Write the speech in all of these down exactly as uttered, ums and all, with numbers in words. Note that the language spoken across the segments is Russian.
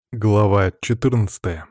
Глава четырнадцатая.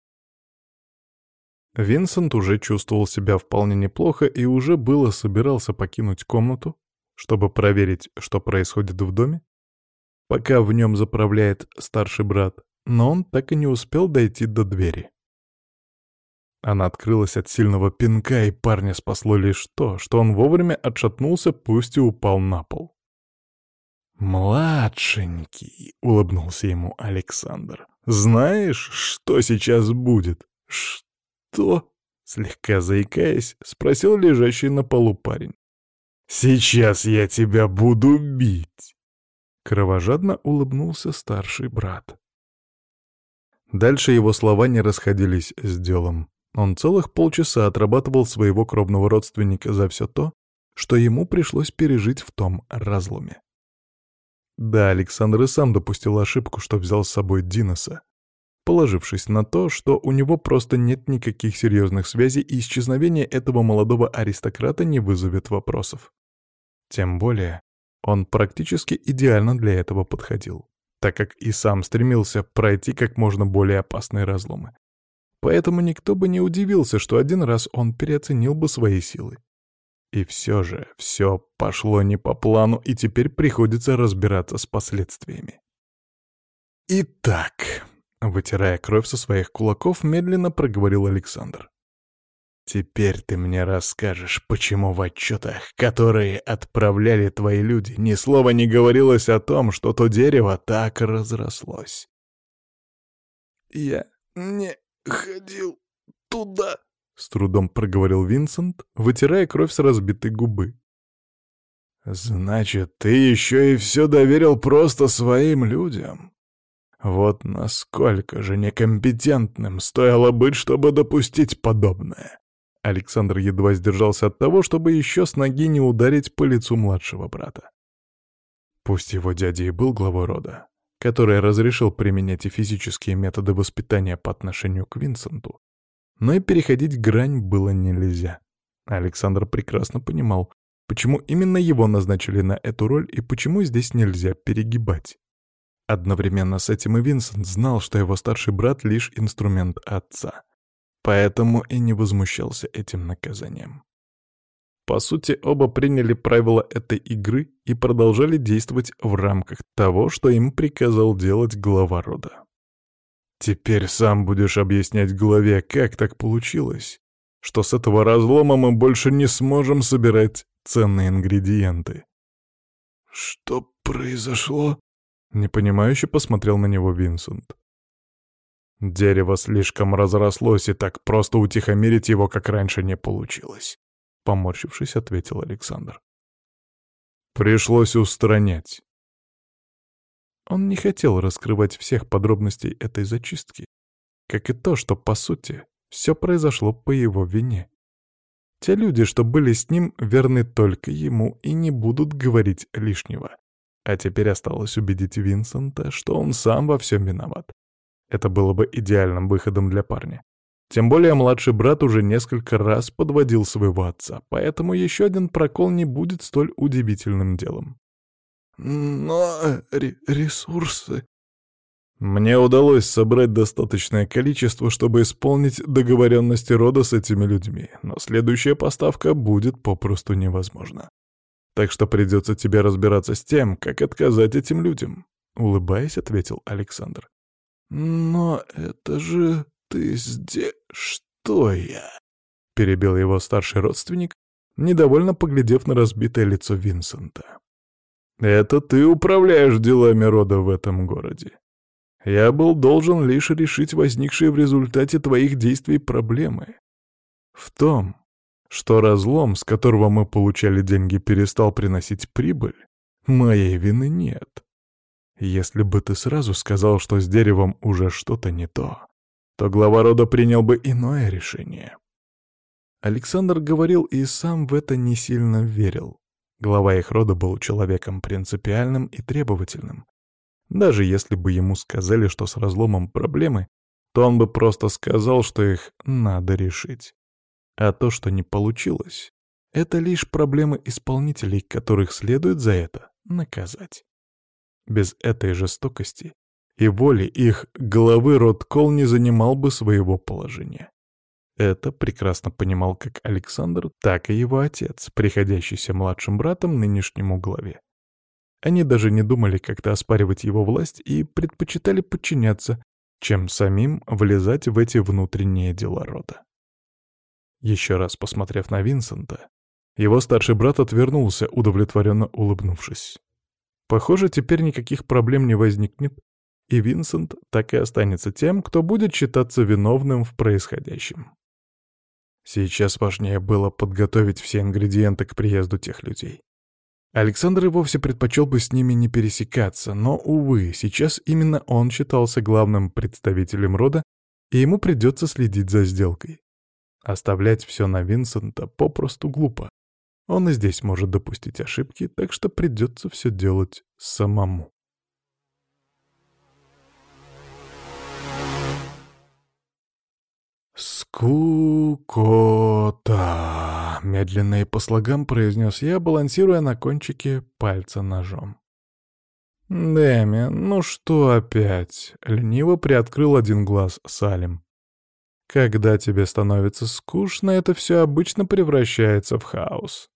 Винсент уже чувствовал себя вполне неплохо и уже было собирался покинуть комнату, чтобы проверить, что происходит в доме, пока в нем заправляет старший брат, но он так и не успел дойти до двери. Она открылась от сильного пинка, и парня спасло лишь то, что он вовремя отшатнулся, пусть и упал на пол. «Младшенький», — улыбнулся ему Александр, — «знаешь, что сейчас будет?» «Что?» — слегка заикаясь, спросил лежащий на полу парень. «Сейчас я тебя буду бить!» Кровожадно улыбнулся старший брат. Дальше его слова не расходились с делом. Он целых полчаса отрабатывал своего кровного родственника за все то, что ему пришлось пережить в том разломе. Да, Александр и сам допустил ошибку, что взял с собой Диноса, положившись на то, что у него просто нет никаких серьезных связей, и исчезновение этого молодого аристократа не вызовет вопросов. Тем более, он практически идеально для этого подходил, так как и сам стремился пройти как можно более опасные разломы. Поэтому никто бы не удивился, что один раз он переоценил бы свои силы. И все же, все пошло не по плану, и теперь приходится разбираться с последствиями. «Итак», — вытирая кровь со своих кулаков, медленно проговорил Александр. «Теперь ты мне расскажешь, почему в отчетах, которые отправляли твои люди, ни слова не говорилось о том, что то дерево так разрослось». «Я не ходил туда», — с трудом проговорил Винсент, вытирая кровь с разбитой губы. «Значит, ты еще и все доверил просто своим людям? Вот насколько же некомпетентным стоило быть, чтобы допустить подобное?» Александр едва сдержался от того, чтобы еще с ноги не ударить по лицу младшего брата. Пусть его дядя и был главой рода, который разрешил применять и физические методы воспитания по отношению к Винсенту, но и переходить грань было нельзя. Александр прекрасно понимал, почему именно его назначили на эту роль и почему здесь нельзя перегибать. Одновременно с этим и Винсент знал, что его старший брат — лишь инструмент отца, поэтому и не возмущался этим наказанием. По сути, оба приняли правила этой игры и продолжали действовать в рамках того, что им приказал делать глава рода. «Теперь сам будешь объяснять главе, как так получилось, что с этого разлома мы больше не сможем собирать ценные ингредиенты». «Что произошло?» — непонимающе посмотрел на него Винсент. «Дерево слишком разрослось, и так просто утихомирить его, как раньше, не получилось», — поморщившись, ответил Александр. «Пришлось устранять». Он не хотел раскрывать всех подробностей этой зачистки, как и то, что, по сути, все произошло по его вине. Те люди, что были с ним, верны только ему и не будут говорить лишнего. А теперь осталось убедить Винсента, что он сам во всем виноват. Это было бы идеальным выходом для парня. Тем более младший брат уже несколько раз подводил своего отца, поэтому еще один прокол не будет столь удивительным делом. «Но ресурсы...» «Мне удалось собрать достаточное количество, чтобы исполнить договоренности рода с этими людьми, но следующая поставка будет попросту невозможна. Так что придется тебе разбираться с тем, как отказать этим людям», — улыбаясь, ответил Александр. «Но это же ты здесь... Что я?» — перебил его старший родственник, недовольно поглядев на разбитое лицо Винсента. «Это ты управляешь делами рода в этом городе. Я был должен лишь решить возникшие в результате твоих действий проблемы. В том, что разлом, с которого мы получали деньги, перестал приносить прибыль, моей вины нет. Если бы ты сразу сказал, что с деревом уже что-то не то, то глава рода принял бы иное решение». Александр говорил и сам в это не сильно верил. Глава их рода был человеком принципиальным и требовательным. Даже если бы ему сказали, что с разломом проблемы, то он бы просто сказал, что их надо решить. А то, что не получилось, это лишь проблемы исполнителей, которых следует за это наказать. Без этой жестокости и воли их главы род Кол не занимал бы своего положения. Это прекрасно понимал как Александр, так и его отец, приходящийся младшим братом нынешнему главе. Они даже не думали как-то оспаривать его власть и предпочитали подчиняться, чем самим влезать в эти внутренние дела рода. Еще раз посмотрев на Винсента, его старший брат отвернулся, удовлетворенно улыбнувшись. Похоже, теперь никаких проблем не возникнет, и Винсент так и останется тем, кто будет считаться виновным в происходящем. Сейчас важнее было подготовить все ингредиенты к приезду тех людей. Александр и вовсе предпочел бы с ними не пересекаться, но, увы, сейчас именно он считался главным представителем рода, и ему придется следить за сделкой. Оставлять все на Винсента попросту глупо. Он и здесь может допустить ошибки, так что придется все делать самому. «Скукота», — медленно и по слогам произнес я, балансируя на кончике пальца ножом. «Дэми, ну что опять?» — лениво приоткрыл один глаз Салим. «Когда тебе становится скучно, это все обычно превращается в хаос».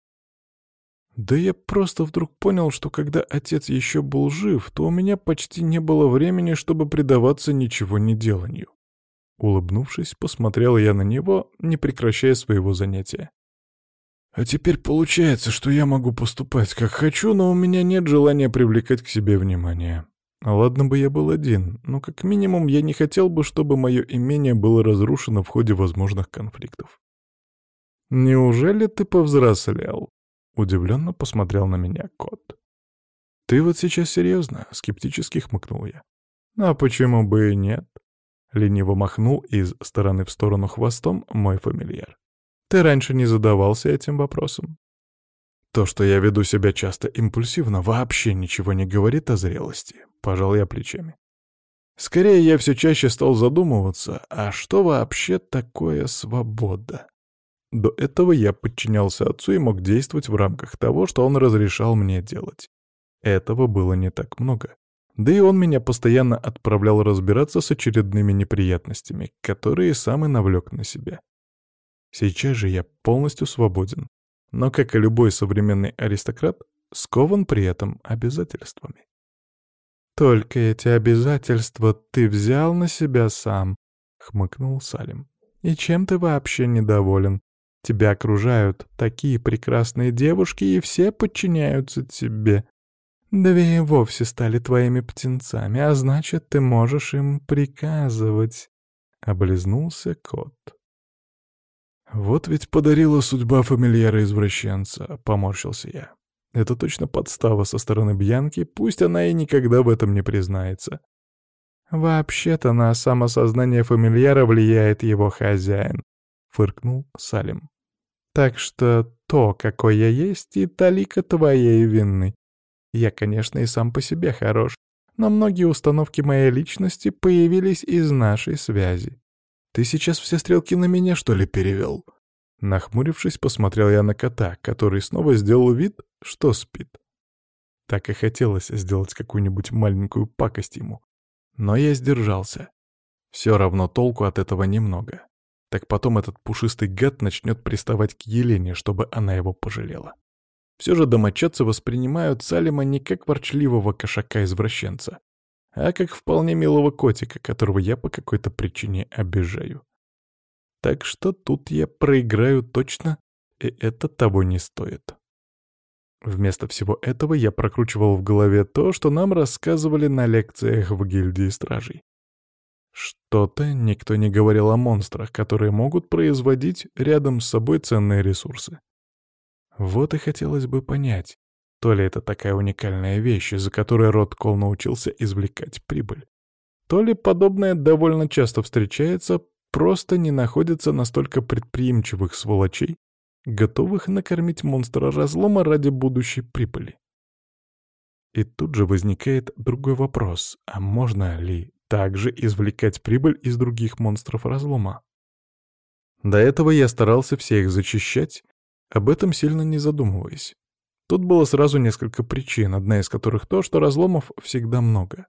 Да я просто вдруг понял, что когда отец еще был жив, то у меня почти не было времени, чтобы предаваться ничего не деланию. Улыбнувшись, посмотрел я на него, не прекращая своего занятия. «А теперь получается, что я могу поступать как хочу, но у меня нет желания привлекать к себе внимание. Ладно бы я был один, но как минимум я не хотел бы, чтобы мое имение было разрушено в ходе возможных конфликтов». «Неужели ты повзрослел?» — удивленно посмотрел на меня кот. «Ты вот сейчас серьезно?» — скептически хмыкнул я. «А почему бы и нет?» Лениво махнул из стороны в сторону хвостом мой фамильяр. «Ты раньше не задавался этим вопросом?» То, что я веду себя часто импульсивно, вообще ничего не говорит о зрелости. Пожал я плечами. Скорее, я все чаще стал задумываться, а что вообще такое свобода? До этого я подчинялся отцу и мог действовать в рамках того, что он разрешал мне делать. Этого было не так много. Да и он меня постоянно отправлял разбираться с очередными неприятностями, которые сам и навлек на себя. Сейчас же я полностью свободен, но, как и любой современный аристократ, скован при этом обязательствами. «Только эти обязательства ты взял на себя сам», — хмыкнул Салим. «И чем ты вообще недоволен? Тебя окружают такие прекрасные девушки, и все подчиняются тебе. Две и вовсе стали твоими птенцами, а значит, ты можешь им приказывать», — облизнулся кот. «Вот ведь подарила судьба фамильяра-извращенца», — поморщился я. «Это точно подстава со стороны Бьянки, пусть она и никогда в этом не признается». «Вообще-то на самосознание фамильяра влияет его хозяин», — фыркнул Салим. «Так что то, какой я есть, и талика твоей вины. Я, конечно, и сам по себе хорош, но многие установки моей личности появились из нашей связи. Ты сейчас все стрелки на меня, что ли, перевел?» Нахмурившись, посмотрел я на кота, который снова сделал вид, что спит. Так и хотелось сделать какую-нибудь маленькую пакость ему. Но я сдержался. Все равно толку от этого немного. Так потом этот пушистый гад начнет приставать к Елене, чтобы она его пожалела. Все же домочадцы воспринимают Салима не как ворчливого кошака-извращенца, а как вполне милого котика, которого я по какой-то причине обижаю. Так что тут я проиграю точно, и это того не стоит. Вместо всего этого я прокручивал в голове то, что нам рассказывали на лекциях в гильдии стражей. Что-то никто не говорил о монстрах, которые могут производить рядом с собой ценные ресурсы. Вот и хотелось бы понять, то ли это такая уникальная вещь, из-за которой род Кол научился извлекать прибыль, то ли подобное довольно часто встречается, просто не находится настолько предприимчивых сволочей, готовых накормить монстра разлома ради будущей прибыли. И тут же возникает другой вопрос, а можно ли также извлекать прибыль из других монстров разлома? До этого я старался всех зачищать, об этом сильно не задумываясь. Тут было сразу несколько причин, одна из которых то, что разломов всегда много.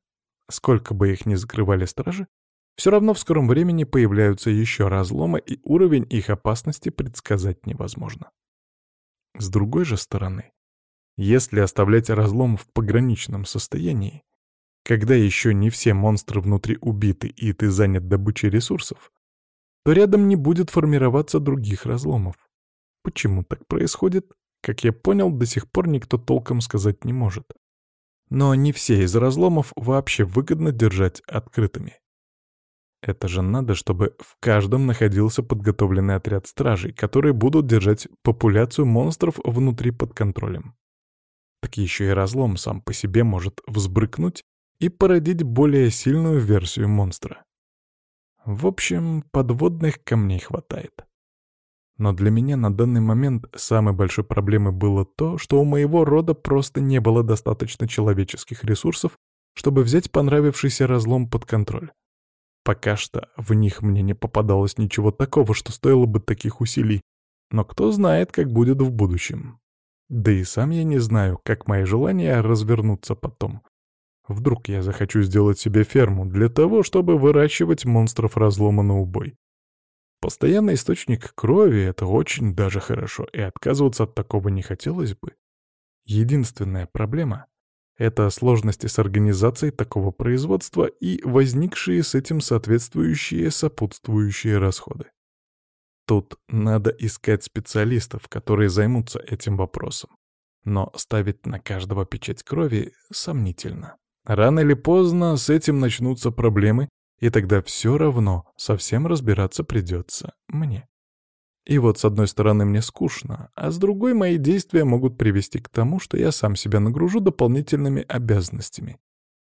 Сколько бы их ни закрывали стражи, все равно в скором времени появляются еще разломы, и уровень их опасности предсказать невозможно. С другой же стороны, если оставлять разлом в пограничном состоянии, когда еще не все монстры внутри убиты и ты занят добычей ресурсов, то рядом не будет формироваться других разломов. Почему так происходит, как я понял, до сих пор никто толком сказать не может. Но не все из разломов вообще выгодно держать открытыми. Это же надо, чтобы в каждом находился подготовленный отряд стражей, которые будут держать популяцию монстров внутри под контролем. Так еще и разлом сам по себе может взбрыкнуть и породить более сильную версию монстра. В общем, подводных камней хватает. Но для меня на данный момент самой большой проблемой было то, что у моего рода просто не было достаточно человеческих ресурсов, чтобы взять понравившийся разлом под контроль. Пока что в них мне не попадалось ничего такого, что стоило бы таких усилий, но кто знает, как будет в будущем. Да и сам я не знаю, как мои желания развернутся потом. Вдруг я захочу сделать себе ферму для того, чтобы выращивать монстров разлома на убой. Постоянный источник крови — это очень даже хорошо, и отказываться от такого не хотелось бы. Единственная проблема — это сложности с организацией такого производства и возникшие с этим соответствующие сопутствующие расходы. Тут надо искать специалистов, которые займутся этим вопросом. Но ставить на каждого печать крови сомнительно. Рано или поздно с этим начнутся проблемы, и тогда все равно совсем разбираться придется мне. И вот с одной стороны мне скучно, а с другой мои действия могут привести к тому, что я сам себя нагружу дополнительными обязанностями.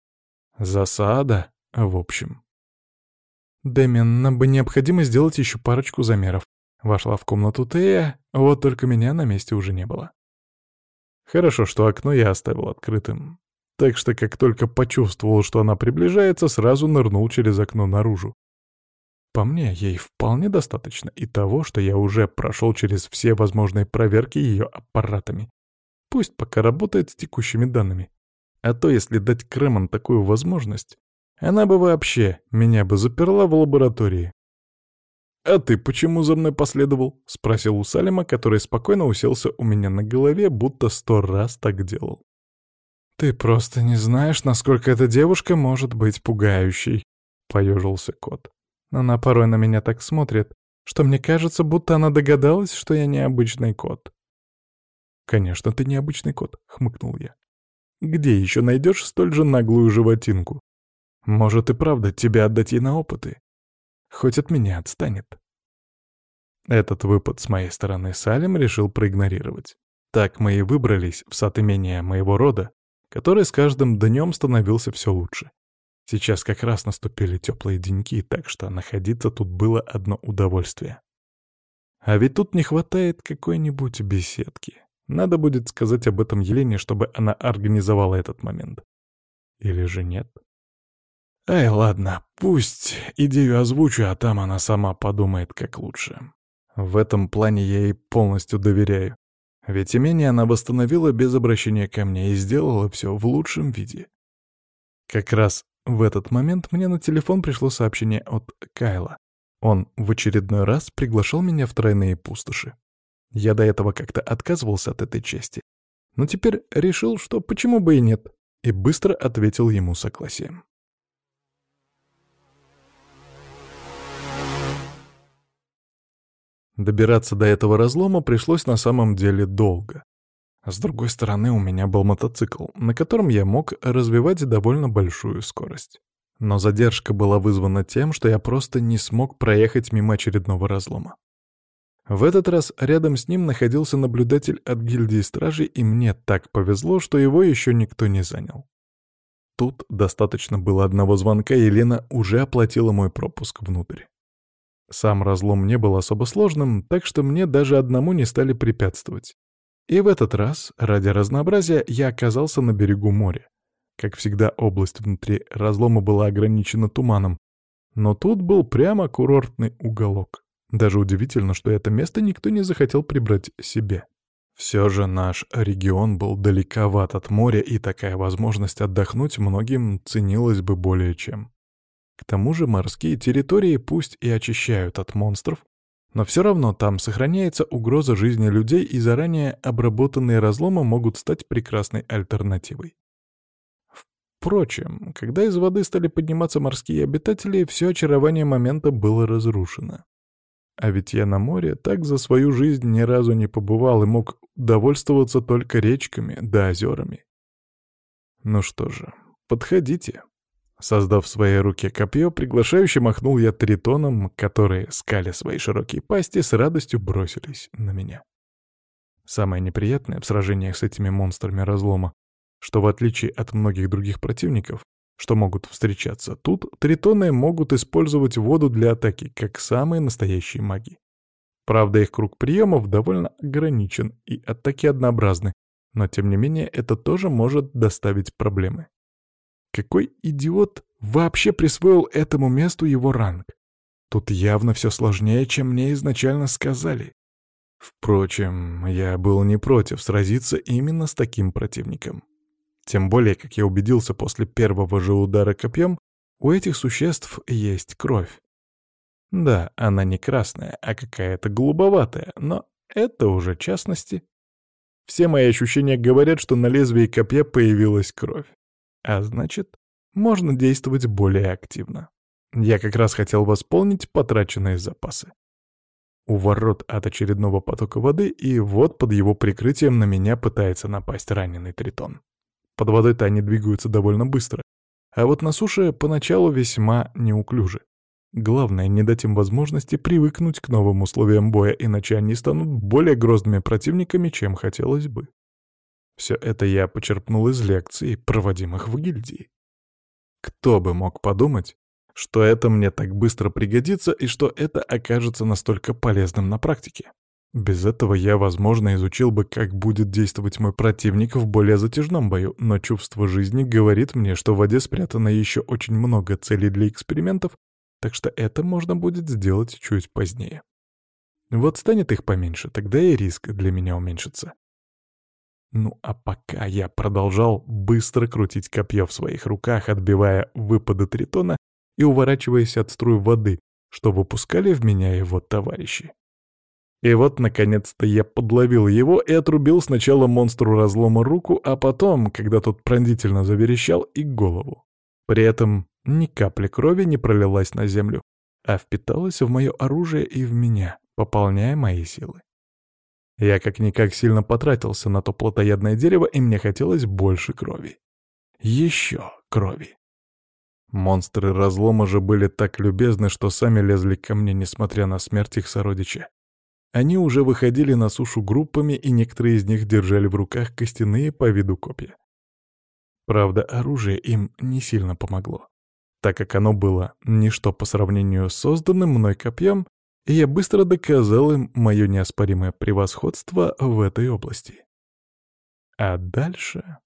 Засада, в общем. «Дэмиан, нам бы необходимо сделать еще парочку замеров». Вошла в комнату Тея, вот только меня на месте уже не было. Хорошо, что окно я оставил открытым. Так что, как только почувствовал, что она приближается, сразу нырнул через окно наружу. По мне, ей вполне достаточно и того, что я уже прошел через все возможные проверки ее аппаратами. Пусть пока работает с текущими данными. А то, если дать Кремон такую возможность, она бы вообще меня бы заперла в лаборатории. «А ты почему за мной последовал?» — спросил у Салима, который спокойно уселся у меня на голове, будто сто раз так делал. «Ты просто не знаешь, насколько эта девушка может быть пугающей», — поежился кот. «Она порой на меня так смотрит, что мне кажется, будто она догадалась, что я необычный кот». «Конечно, ты необычный кот», — хмыкнул я. «Где еще найдешь столь же наглую животинку? Может и правда тебя отдать ей на опыты? Хоть от меня отстанет». Этот выпад с моей стороны Салим решил проигнорировать. Так мы и выбрались в сад имения моего рода, который с каждым днем становился все лучше. Сейчас как раз наступили теплые деньки, так что находиться тут было одно удовольствие. А ведь тут не хватает какой-нибудь беседки. Надо будет сказать об этом Елене, чтобы она организовала этот момент. Или же нет? Ай, ладно, пусть идею озвучу, а там она сама подумает, как лучше. В этом плане я ей полностью доверяю. Ведь имение она восстановила без обращения ко мне и сделала все в лучшем виде. Как раз в этот момент мне на телефон пришло сообщение от Кайла. Он в очередной раз приглашал меня в тройные пустоши. Я до этого как-то отказывался от этой части, но теперь решил, что почему бы и нет, и быстро ответил ему согласием. Добираться до этого разлома пришлось на самом деле долго. С другой стороны, у меня был мотоцикл, на котором я мог развивать довольно большую скорость. Но задержка была вызвана тем, что я просто не смог проехать мимо очередного разлома. В этот раз рядом с ним находился наблюдатель от гильдии стражей, и мне так повезло, что его еще никто не занял. Тут достаточно было одного звонка, и Елена уже оплатила мой пропуск внутрь. Сам разлом не был особо сложным, так что мне даже одному не стали препятствовать. И в этот раз, ради разнообразия, я оказался на берегу моря. Как всегда, область внутри разлома была ограничена туманом, но тут был прямо курортный уголок. Даже удивительно, что это место никто не захотел прибрать себе. Все же наш регион был далековат от моря, и такая возможность отдохнуть многим ценилась бы более чем. К тому же морские территории пусть и очищают от монстров, но все равно там сохраняется угроза жизни людей, и заранее обработанные разломы могут стать прекрасной альтернативой. Впрочем, когда из воды стали подниматься морские обитатели, все очарование момента было разрушено. А ведь я на море так за свою жизнь ни разу не побывал и мог довольствоваться только речками да озерами. Ну что же, подходите. Создав в своей руке копье, приглашающе махнул я тритонам, которые, скаля свои широкие пасти, с радостью бросились на меня. Самое неприятное в сражениях с этими монстрами разлома, что в отличие от многих других противников, что могут встречаться тут, тритоны могут использовать воду для атаки, как самые настоящие маги. Правда, их круг приемов довольно ограничен и атаки однообразны, но тем не менее это тоже может доставить проблемы. Какой идиот вообще присвоил этому месту его ранг? Тут явно все сложнее, чем мне изначально сказали. Впрочем, я был не против сразиться именно с таким противником. Тем более, как я убедился после первого же удара копьем, у этих существ есть кровь. Да, она не красная, а какая-то голубоватая, но это уже частности. Все мои ощущения говорят, что на лезвии копья появилась кровь. А значит, можно действовать более активно. Я как раз хотел восполнить потраченные запасы. У ворот от очередного потока воды, и вот под его прикрытием на меня пытается напасть раненый тритон. Под водой-то они двигаются довольно быстро, а вот на суше поначалу весьма неуклюже. Главное, не дать им возможности привыкнуть к новым условиям боя, иначе они станут более грозными противниками, чем хотелось бы. Все это я почерпнул из лекций, проводимых в гильдии. Кто бы мог подумать, что это мне так быстро пригодится и что это окажется настолько полезным на практике. Без этого я, возможно, изучил бы, как будет действовать мой противник в более затяжном бою, но чувство жизни говорит мне, что в воде спрятано еще очень много целей для экспериментов, так что это можно будет сделать чуть позднее. Вот станет их поменьше, тогда и риск для меня уменьшится. Ну а пока я продолжал быстро крутить копье в своих руках, отбивая выпады тритона и уворачиваясь от струй воды, что выпускали в меня его товарищи. И вот, наконец-то, я подловил его и отрубил сначала монстру разлома руку, а потом, когда тот пронзительно заверещал, и голову. При этом ни капли крови не пролилась на землю, а впиталась в мое оружие и в меня, пополняя мои силы. Я как-никак сильно потратился на то плотоядное дерево, и мне хотелось больше крови. Еще крови. Монстры разлома же были так любезны, что сами лезли ко мне, несмотря на смерть их сородича. Они уже выходили на сушу группами, и некоторые из них держали в руках костяные по виду копья. Правда, оружие им не сильно помогло, так как оно было ничто по сравнению с созданным мной копьем, и я быстро доказал им мое неоспоримое превосходство в этой области. А дальше...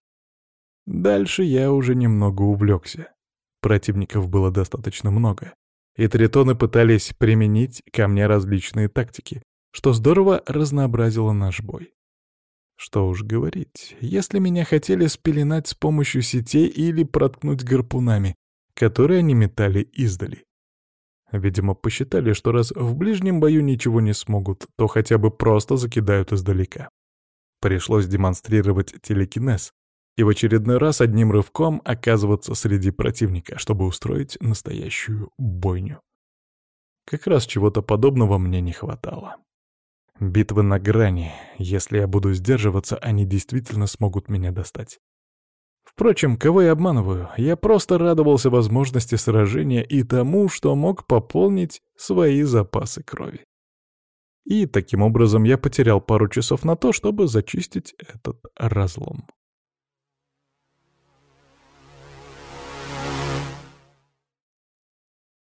Дальше я уже немного увлекся. Противников было достаточно много, и тритоны пытались применить ко мне различные тактики, что здорово разнообразило наш бой. Что уж говорить, если меня хотели спеленать с помощью сетей или проткнуть гарпунами, которые они метали издали. Видимо, посчитали, что раз в ближнем бою ничего не смогут, то хотя бы просто закидают издалека. Пришлось демонстрировать телекинез и в очередной раз одним рывком оказываться среди противника, чтобы устроить настоящую бойню. Как раз чего-то подобного мне не хватало. Битвы на грани. Если я буду сдерживаться, они действительно смогут меня достать. Впрочем, кого я обманываю? Я просто радовался возможности сражения и тому, что мог пополнить свои запасы крови. И таким образом я потерял пару часов на то, чтобы зачистить этот разлом.